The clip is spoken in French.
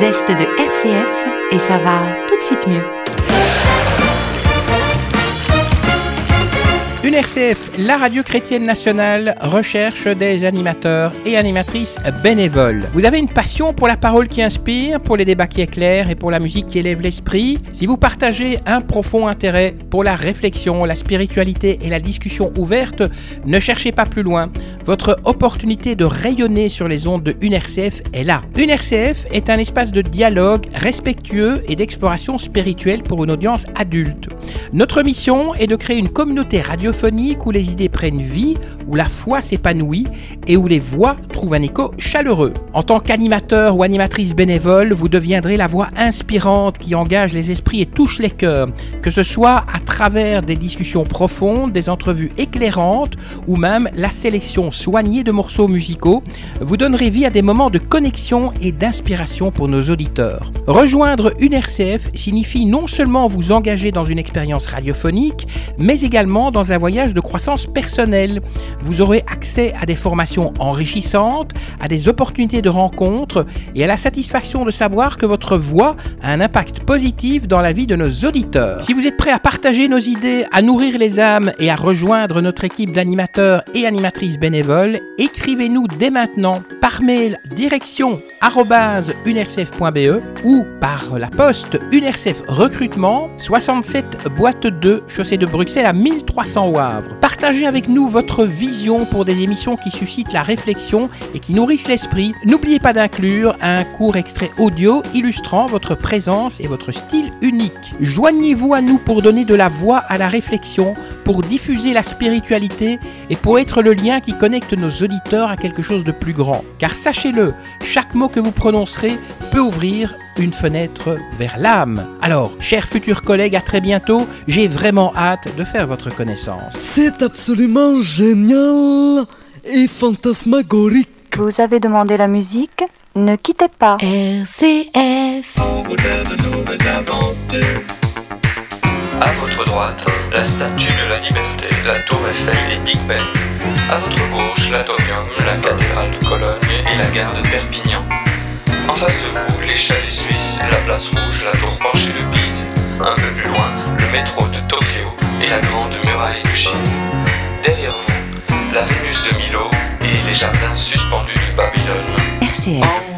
zeste de RCF et ça va tout de suite mieux. Une RCF, la radio chrétienne nationale, recherche des animateurs et animatrices bénévoles. Vous avez une passion pour la parole qui inspire, pour les débats qui éclairent et pour la musique qui élève l'esprit. Si vous partagez un profond intérêt pour la réflexion, la spiritualité et la discussion ouverte, ne cherchez pas plus loin. Votre opportunité de rayonner sur les ondes de Une RCF est là. Une RCF est un espace de dialogue respectueux et d'exploration spirituelle pour une audience adulte. Notre mission est de créer une communauté radiophonique où les idées prennent vie, où la foi s'épanouit et où les voix trouvent un écho chaleureux. En tant qu'animateur ou animatrice bénévole, vous deviendrez la voix inspirante qui engage les esprits et touche les cœurs, que ce soit à travers des discussions profondes, des entrevues éclairantes ou même la sélection soignée de morceaux musicaux. Vous donnerez vie à des moments de connexion et d'inspiration pour nos auditeurs. Rejoindre une RCF signifie non seulement vous engager dans une expérience radiophonique, mais également dans un voyage de croissance personnelle. Vous aurez accès à des formations enrichissantes, à des opportunités de rencontres et à la satisfaction de savoir que votre voix a un impact positif dans la vie de nos auditeurs. Si vous êtes prêt à partager nos idées, à nourrir les âmes et à rejoindre notre équipe d'animateurs et animatrices bénévoles, écrivez-nous dès maintenant par mail direction @unercf.be ou par la poste UNRCF Recrutement 67 boîte 2 chaussée de Bruxelles à 1300 au Havre. Partagez avec nous votre vision pour des émissions qui suscitent la réflexion et qui nourrissent l'esprit. N'oubliez pas d'inclure un court extrait audio illustrant votre présence et votre style unique. Joignez-vous à nous pour donner de la voix à la réflexion, pour diffuser la spiritualité et pour être le lien qui connecte nos auditeurs à quelque chose de plus grand. Car sachez-le, chaque mot que vous prononcerez peut ouvrir une fenêtre vers l'âme. Alors, chers futurs collègues, à très bientôt. J'ai vraiment hâte de faire votre connaissance. C'est absolument génial et fantasmagorique. Vous avez demandé la musique ? Ne quittez pas. RCF. On vous donne de nouvelles aventures. À votre droite, la statue de la Liberté, la Tour Eiffel et Big Ben. À votre gauche, l'Atomium, la cathédrale de Cologne et la gare de Perpignan. En face de vous, les chalets suisses, la place rouge, la tour penchée de Pise. Un peu plus loin, le métro de Tokyo et la grande muraille de Chine. Derrière vous, la Vénus de Milo et les jardins suspendus de Babylone. RCF.